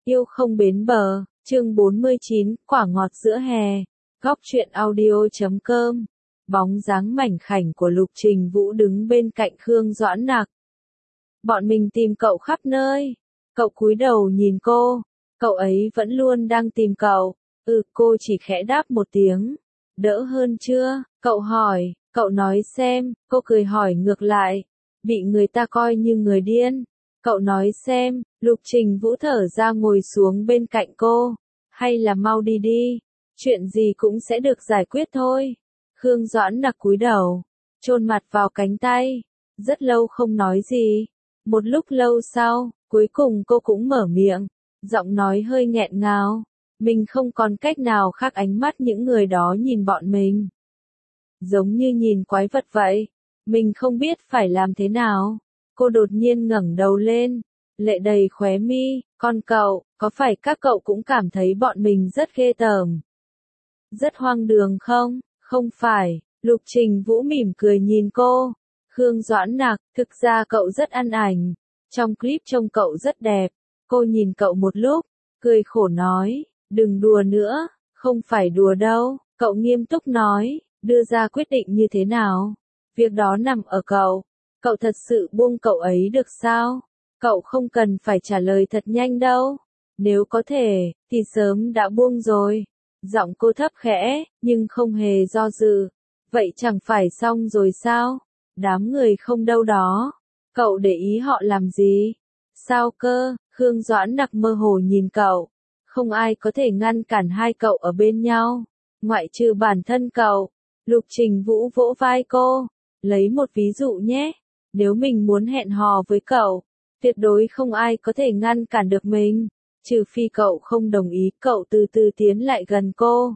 Yêu không bến bờ, chương 49, quả ngọt giữa hè. Góc truyện audio.com. Bóng dáng mảnh khảnh của Lục Trình Vũ đứng bên cạnh Khương Doãn Nặc. Bọn mình tìm cậu khắp nơi. Cậu cúi đầu nhìn cô. Cậu ấy vẫn luôn đang tìm cậu. Cô chỉ khẽ đáp một tiếng. Đỡ hơn chưa? Cậu hỏi. Cậu nói xem. Cô cười hỏi ngược lại. Bị người ta coi như người điên. Cậu nói xem. Lục Trình Vũ thở ra ngồi xuống bên cạnh cô. Hay là mau đi đi. Chuyện gì cũng sẽ được giải quyết thôi. Khương Doãn Nặc cúi đầu, chôn mặt vào cánh tay. Rất lâu không nói gì. Một lúc lâu sau, cuối cùng cô cũng mở miệng. Giọng nói hơi nghẹn ngào. Mình không còn cách nào khác, ánh mắt những người đó nhìn bọn mình. Giống như nhìn quái vật vậy. Mình không biết phải làm thế nào. Cô đột nhiên ngẩng đầu lên. Lệ đầy khóe mi. Con cậu, có phải các cậu cũng cảm thấy bọn mình rất ghê tởm? Rất hoang đường không? Không phải. Lục Trình Vũ mỉm cười nhìn cô. Khương Doãn Nặc, thực ra cậu rất ăn ảnh. Trong clip trông cậu rất đẹp. Cô nhìn cậu một lúc, cười khổ nói, đừng đùa nữa. Không phải đùa đâu. Cậu nghiêm túc nói, đưa ra quyết định như thế nào? Việc đó nằm ở cậu. Cậu thật sự buông cậu ấy được sao? Cậu không cần phải trả lời thật nhanh đâu. Nếu có thể, thì sớm đã buông rồi. Giọng cô thấp khẽ, nhưng không hề do dự. Vậy chẳng phải xong rồi sao? Đám người không đâu đó. Cậu để ý họ làm gì? Sao cơ? Khương Doãn Nặc mơ hồ nhìn cậu. Không ai có thể ngăn cản hai cậu ở bên nhau. Ngoại trừ bản thân cậu. Lục Trình Vũ vỗ vai cô. Lấy một ví dụ nhé. Nếu mình muốn hẹn hò với cậu, tuyệt đối không ai có thể ngăn cản được mình. Trừ phi cậu không đồng ý. Cậu từ từ tiến lại gần cô.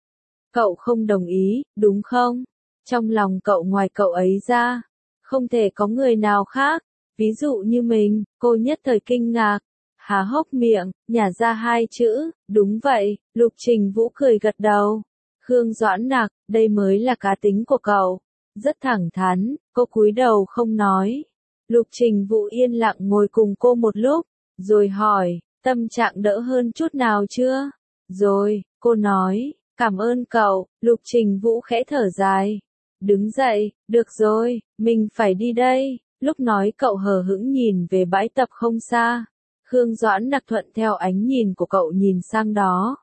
Cậu không đồng ý, đúng không? Trong lòng cậu ngoài cậu ấy ra, không thể có người nào khác. Ví dụ như mình. Cô nhất thời kinh ngạc, há hốc miệng, nhả ra hai chữ, đúng vậy. Lục Trình Vũ cười gật đầu. Khương Doãn Nặc, đây mới là cá tính của cậu. Rất thẳng thắn. Cô cúi đầu không nói. Lục Trình Vũ yên lặng ngồi cùng cô một lúc, rồi hỏi, tâm trạng đỡ hơn chút nào chưa? Rồi, cô nói, cảm ơn cậu. Lục Trình Vũ khẽ thở dài. Đứng dậy, được rồi, mình phải đi đây. Lúc nói cậu hờ hững nhìn về bãi tập không xa. Khương Doãn Nặc thuận theo ánh nhìn của cậu nhìn sang đó.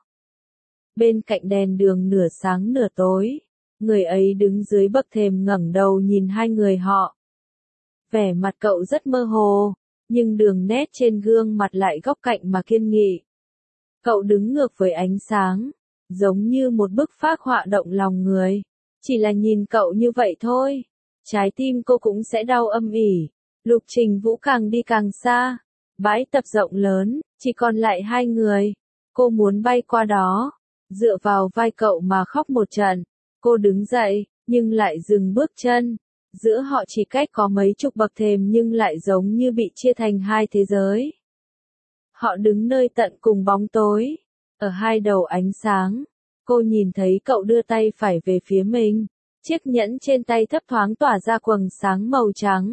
Bên cạnh đèn đường nửa sáng nửa tối, người ấy đứng dưới bậc thềm ngẩng đầu nhìn hai người họ. Vẻ mặt cậu rất mơ hồ, nhưng đường nét trên gương mặt lại góc cạnh mà kiên nghị. Cậu đứng ngược với ánh sáng, giống như một bức phác họa động lòng người. Chỉ là nhìn cậu như vậy thôi, trái tim cô cũng sẽ đau âm ỉ. Lục Trình Vũ càng đi càng xa. Bãi tập rộng lớn, chỉ còn lại hai người. Cô muốn bay qua đó, dựa vào vai cậu mà khóc một trận. Cô đứng dậy, nhưng lại dừng bước chân. Giữa họ chỉ cách có mấy chục bậc thềm nhưng lại giống như bị chia thành hai thế giới. Họ đứng nơi tận cùng bóng tối. Ở hai đầu ánh sáng, cô nhìn thấy cậu đưa tay phải về phía mình. Chiếc nhẫn trên tay thấp thoáng tỏa ra quầng sáng màu trắng.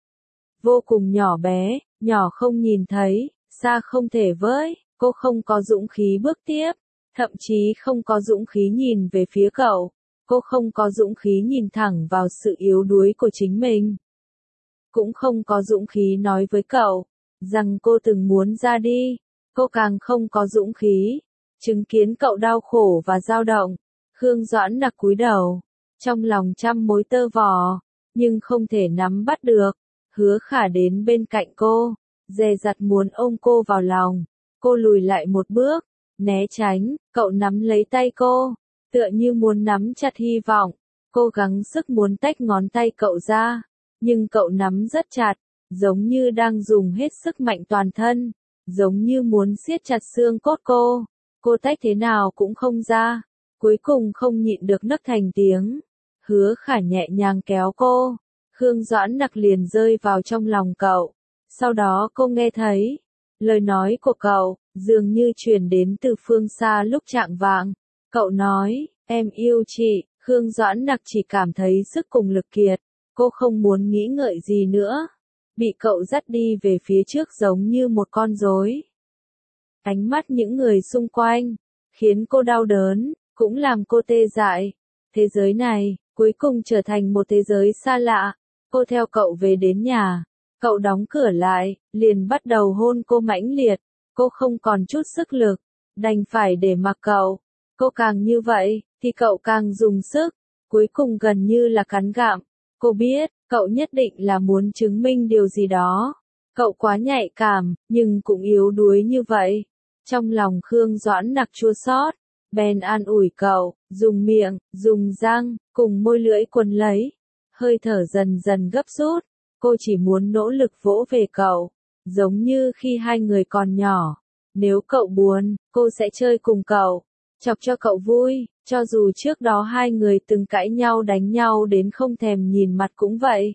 Vô cùng nhỏ bé, nhỏ không nhìn thấy, xa không thể với. Cô không có dũng khí bước tiếp, thậm chí không có dũng khí nhìn về phía cậu. Cô không có dũng khí nhìn thẳng vào sự yếu đuối của chính mình. Cũng không có dũng khí nói với cậu rằng cô từng muốn ra đi. Cô càng không có dũng khí chứng kiến cậu đau khổ và dao động. Khương Doãn Nặc cúi đầu, trong lòng trăm mối tơ vò, nhưng không thể nắm bắt được. Hứa Khả đến bên cạnh cô, dè dặt muốn ôm cô vào lòng. Cô lùi lại một bước, né tránh. Cậu nắm lấy tay cô, tựa như muốn nắm chặt hy vọng. Cô gắng sức muốn tách ngón tay cậu ra, nhưng cậu nắm rất chặt, giống như đang dùng hết sức mạnh toàn thân, giống như muốn siết chặt xương cốt cô. Cô tách thế nào cũng không ra, cuối cùng không nhịn được nấc thành tiếng. Hứa Khả nhẹ nhàng kéo cô, Khương Doãn Nặc liền rơi vào trong lòng cậu. Sau đó cô nghe thấy lời nói của cậu, dường như truyền đến từ phương xa lúc chạng vạng. Cậu nói, em yêu chị. Khương Doãn Nặc chỉ cảm thấy sức cùng lực kiệt. Cô không muốn nghĩ ngợi gì nữa. Bị cậu dắt đi về phía trước giống như một con rối. ánh mắt những người xung quanh, khiến cô đau đớn, cũng làm cô tê dại. Thế giới này, cuối cùng trở thành một thế giới xa lạ. Cô theo cậu về đến nhà, cậu đóng cửa lại, liền bắt đầu hôn cô mãnh liệt. Cô không còn chút sức lực, đành phải để mặc cậu. Cô càng như vậy, thì cậu càng dùng sức, cuối cùng gần như là cắn gặm. Cô biết, cậu nhất định là muốn chứng minh điều gì đó. Cậu quá nhạy cảm, nhưng cũng yếu đuối như vậy. Trong lòng Khương Doãn Nặc chua xót, bèn an ủi cậu, dùng miệng, dùng răng, cùng môi lưỡi quấn lấy. Hơi thở dần dần gấp rút, cô chỉ muốn nỗ lực vỗ về cậu, giống như khi hai người còn nhỏ. Nếu cậu buồn, cô sẽ chơi cùng cậu, chọc cho cậu vui, cho dù trước đó hai người từng cãi nhau đánh nhau đến không thèm nhìn mặt cũng vậy.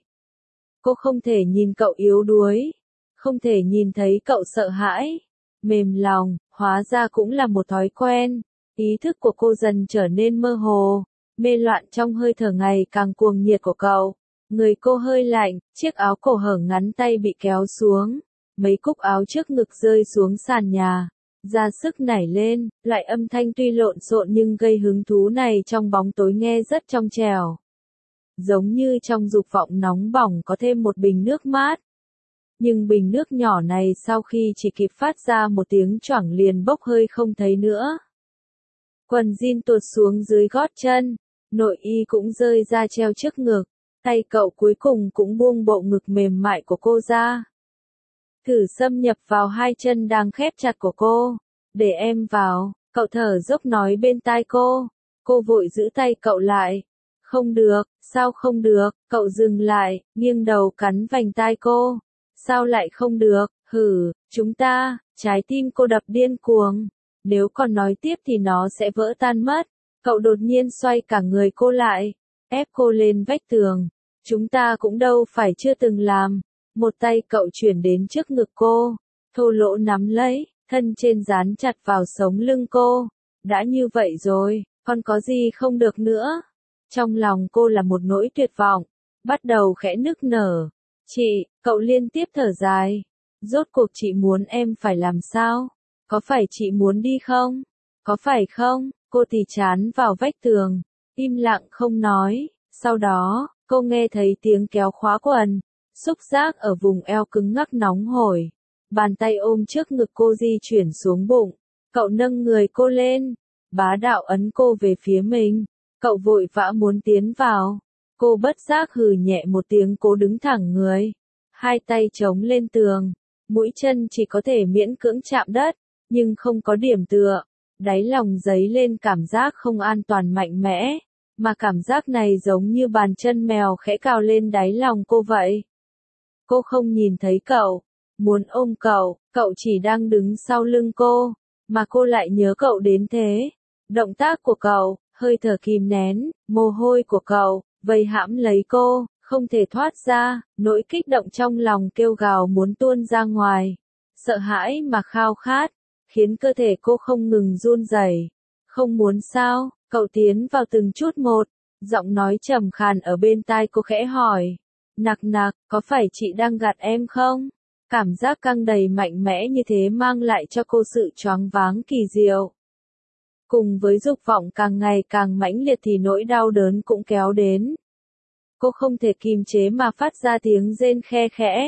Cô không thể nhìn cậu yếu đuối, không thể nhìn thấy cậu sợ hãi, mềm lòng, hóa ra cũng là một thói quen. Ý thức của cô dần trở nên mơ hồ, mê loạn trong hơi thở ngày càng cuồng nhiệt của cậu. Người cô hơi lạnh, chiếc áo cổ hở ngắn tay bị kéo xuống, mấy cúc áo trước ngực rơi xuống sàn nhà, ra sức nảy lên, loại âm thanh tuy lộn xộn nhưng gây hứng thú này trong bóng tối nghe rất trong trẻo. Giống như trong dục vọng nóng bỏng có thêm một bình nước mát. Nhưng bình nước nhỏ này sau khi chỉ kịp phát ra một tiếng choảng liền bốc hơi không thấy nữa. Quần jean tuột xuống dưới gót chân, nội y cũng rơi ra treo trước ngực, tay cậu cuối cùng cũng buông bộ ngực mềm mại của cô ra. Thử xâm nhập vào hai chân đang khép chặt của cô, để em vào, cậu thở dốc nói bên tai cô vội giữ tay cậu lại. Không được, sao không được, cậu dừng lại, nghiêng đầu cắn vành tai cô. Sao lại không được, chúng ta, trái tim cô đập điên cuồng. Nếu còn nói tiếp thì nó sẽ vỡ tan mất. Cậu đột nhiên xoay cả người cô lại, ép cô lên vách tường. Chúng ta cũng đâu phải chưa từng làm. Một tay cậu chuyển đến trước ngực cô, thô lỗ nắm lấy, thân trên dán chặt vào sống lưng cô. Đã như vậy rồi, còn có gì không được nữa. Trong lòng cô là một nỗi tuyệt vọng, bắt đầu khẽ nức nở. Chị, cậu liên tiếp thở dài. Rốt cuộc chị muốn em phải làm sao? Có phải chị muốn đi không? Có phải không? Cô thì chán vào vách tường, im lặng không nói. Sau đó, cô nghe thấy tiếng kéo khóa quần, xúc giác ở vùng eo cứng ngắc nóng hổi. Bàn tay ôm trước ngực cô di chuyển xuống bụng. Cậu nâng người cô lên, bá đạo ấn cô về phía mình. Cậu vội vã muốn tiến vào. Cô bất giác hừ nhẹ một tiếng, cố đứng thẳng người. Hai tay chống lên tường, mũi chân chỉ có thể miễn cưỡng chạm đất, nhưng không có điểm tựa. Đáy lòng dấy lên cảm giác không an toàn mạnh mẽ, mà cảm giác này giống như bàn chân mèo khẽ cào lên đáy lòng cô vậy. Cô không nhìn thấy cậu, muốn ôm cậu, cậu chỉ đang đứng sau lưng cô, mà cô lại nhớ cậu đến thế. Động tác của cậu, hơi thở kìm nén, mồ hôi của cậu, vây hãm lấy cô, không thể thoát ra, nỗi kích động trong lòng kêu gào muốn tuôn ra ngoài. Sợ hãi mà khao khát, khiến cơ thể cô không ngừng run rẩy. Không muốn sao, cậu tiến vào từng chút một, giọng nói trầm khàn ở bên tai cô khẽ hỏi. Nặc nặc, có phải chị đang gạt em không? Cảm giác căng đầy mạnh mẽ như thế mang lại cho cô sự choáng váng kỳ diệu. Cùng với dục vọng càng ngày càng mãnh liệt thì nỗi đau đớn cũng kéo đến. Cô không thể kìm chế mà phát ra tiếng rên khe khẽ.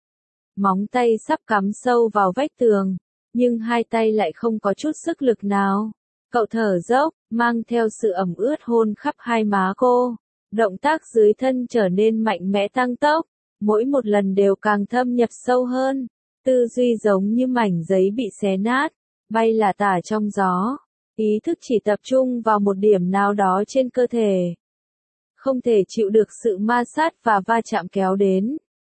Móng tay sắp cắm sâu vào vách tường, nhưng hai tay lại không có chút sức lực nào. Cậu thở dốc, mang theo sự ẩm ướt hôn khắp hai má cô. Động tác dưới thân trở nên mạnh mẽ tăng tốc, mỗi một lần đều càng thâm nhập sâu hơn. Tư duy giống như mảnh giấy bị xé nát, bay lả tả trong gió. Ý thức chỉ tập trung vào một điểm nào đó trên cơ thể. Không thể chịu được sự ma sát và va chạm kéo đến.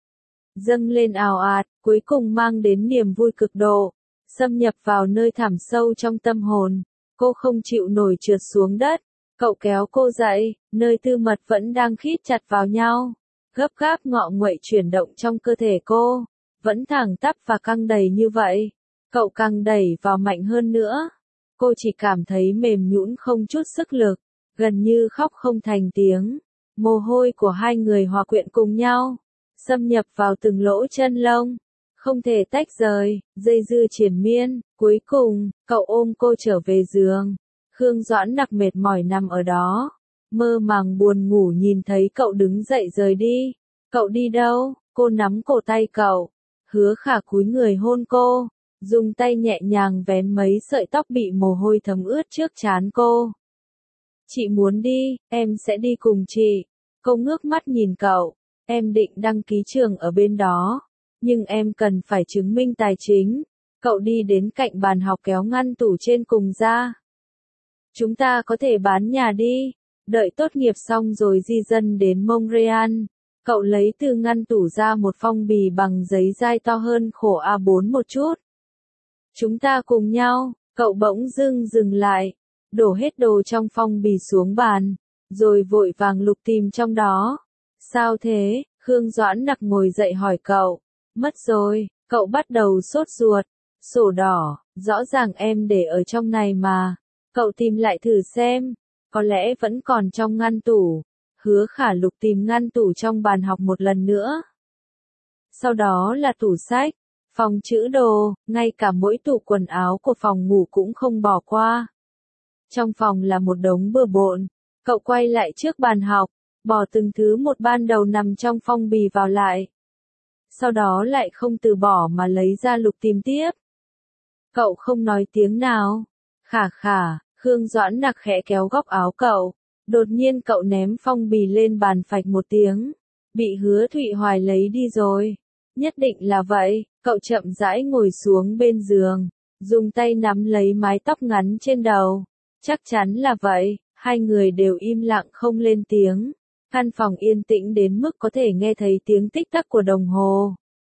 Dâng lên ào ạt, cuối cùng mang đến niềm vui cực độ. Xâm nhập vào nơi thẳm sâu trong tâm hồn. Cô không chịu nổi trượt xuống đất. Cậu kéo cô dậy, nơi tư mật vẫn đang khít chặt vào nhau. Gấp gáp ngọ nguậy chuyển động trong cơ thể cô. Vẫn thẳng tắp và căng đầy như vậy. Cậu càng đẩy vào mạnh hơn nữa. Cô chỉ cảm thấy mềm nhũn không chút sức lực. Gần như khóc không thành tiếng. Mồ hôi của hai người hòa quyện cùng nhau. Xâm nhập vào từng lỗ chân lông. Không thể tách rời, dây dưa triền miên, cuối cùng, cậu ôm cô trở về giường. Khương Doãn Nặc mệt mỏi nằm ở đó, mơ màng buồn ngủ nhìn thấy cậu đứng dậy rời đi. Cậu đi đâu? Cô nắm cổ tay cậu. Hứa Khả cúi người hôn cô, dùng tay nhẹ nhàng vén mấy sợi tóc bị mồ hôi thấm ướt trước trán cô. Chị muốn đi, em sẽ đi cùng chị. Cô ngước mắt nhìn cậu, em định đăng ký trường ở bên đó, nhưng em cần phải chứng minh tài chính. Cậu đi đến cạnh bàn học kéo ngăn tủ trên cùng ra. Chúng ta có thể bán nhà đi, đợi tốt nghiệp xong rồi di dân đến Montreal. Cậu lấy từ ngăn tủ ra một phong bì bằng giấy dai to hơn khổ A4 một chút. Chúng ta cùng nhau, cậu bỗng dưng dừng lại, đổ hết đồ trong phong bì xuống bàn, rồi vội vàng lục tìm trong đó. Sao thế? Khương Doãn Nặc ngồi dậy hỏi cậu. Mất rồi, cậu bắt đầu sốt ruột. Sổ đỏ, rõ ràng em để ở trong này mà. Cậu tìm lại thử xem, có lẽ vẫn còn trong ngăn tủ. Hứa Khả lục tìm ngăn tủ trong bàn học một lần nữa. Sau đó là tủ sách, phòng trữ đồ, ngay cả mỗi tủ quần áo của phòng ngủ cũng không bỏ qua. Trong phòng là một đống bừa bộn. Cậu quay lại trước bàn học, bỏ từng thứ một ban đầu nằm trong phong bì vào lại. Sau đó lại không từ bỏ mà lấy ra lục tìm tiếp. Cậu không nói tiếng nào. Khả Khả, Khương Doãn Nặc khẽ kéo góc áo cậu. Đột nhiên cậu ném phong bì lên bàn phạch một tiếng. Bị Hứa Thụy Hoài lấy đi rồi. Nhất định là vậy. Cậu chậm rãi ngồi xuống bên giường, dùng tay nắm lấy mái tóc ngắn trên đầu. Chắc chắn là vậy. Hai người đều im lặng không lên tiếng. Căn phòng yên tĩnh đến mức có thể nghe thấy tiếng tích tắc của đồng hồ.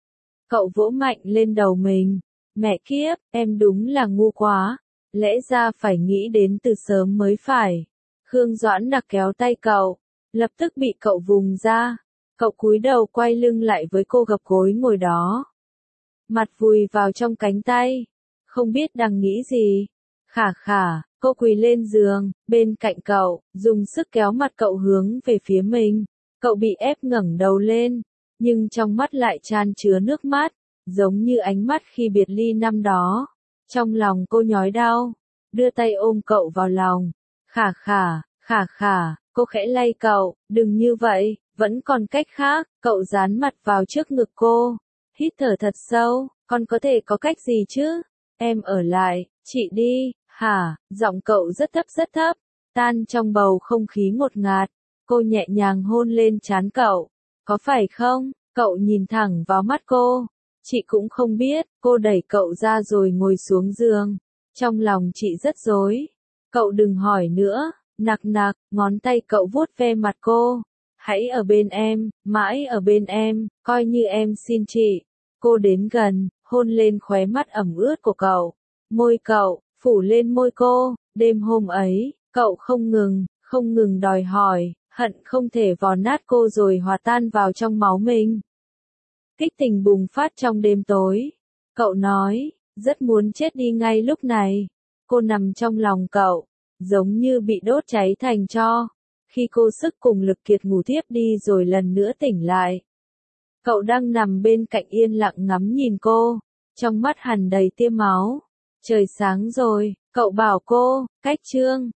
Cậu vỗ mạnh lên đầu mình. Mẹ kiếp, em đúng là ngu quá. Lẽ ra phải nghĩ đến từ sớm mới phải. Khương Doãn Nặc kéo tay cậu, lập tức bị cậu vùng ra. Cậu cúi đầu quay lưng lại với cô gập gối ngồi đó. Mặt vùi vào trong cánh tay. Không biết đang nghĩ gì. Khả Khả, cô quỳ lên giường, bên cạnh cậu, dùng sức kéo mặt cậu hướng về phía mình. Cậu bị ép ngẩng đầu lên, nhưng trong mắt lại chan chứa nước mắt, giống như ánh mắt khi biệt ly năm đó. Trong lòng cô nhói đau, đưa tay ôm cậu vào lòng. Khả Khả, Khả Khả, cô khẽ lay cậu, đừng như vậy, vẫn còn cách khác. Cậu dán mặt vào trước ngực cô, hít thở thật sâu, con có thể có cách gì chứ? Em ở lại, chị đi. Hả, giọng cậu rất thấp, tan trong bầu không khí ngột ngạt. Cô nhẹ nhàng hôn lên trán cậu. Có phải không? Cậu nhìn thẳng vào mắt cô. Chị cũng không biết. Cô đẩy cậu ra rồi ngồi xuống giường. Trong lòng chị rất rối. Cậu đừng hỏi nữa. Nặc nặc, ngón tay cậu vuốt ve mặt cô. Hãy ở bên em, mãi ở bên em, coi như em xin chị. Cô đến gần, hôn lên khóe mắt ẩm ướt của cậu. Môi cậu phủ lên môi cô. Đêm hôm ấy, cậu không ngừng đòi hỏi, hận không thể vò nát cô rồi hòa tan vào trong máu mình. Kích tình bùng phát trong đêm tối. Cậu nói, rất muốn chết đi ngay lúc này. Cô nằm trong lòng cậu, giống như bị đốt cháy thành tro. Khi cô sức cùng lực kiệt ngủ thiếp đi rồi lần nữa tỉnh lại. Cậu đang nằm bên cạnh yên lặng ngắm nhìn cô, trong mắt hằn đầy tia máu. Trời sáng rồi, cậu bảo cô, cách chương.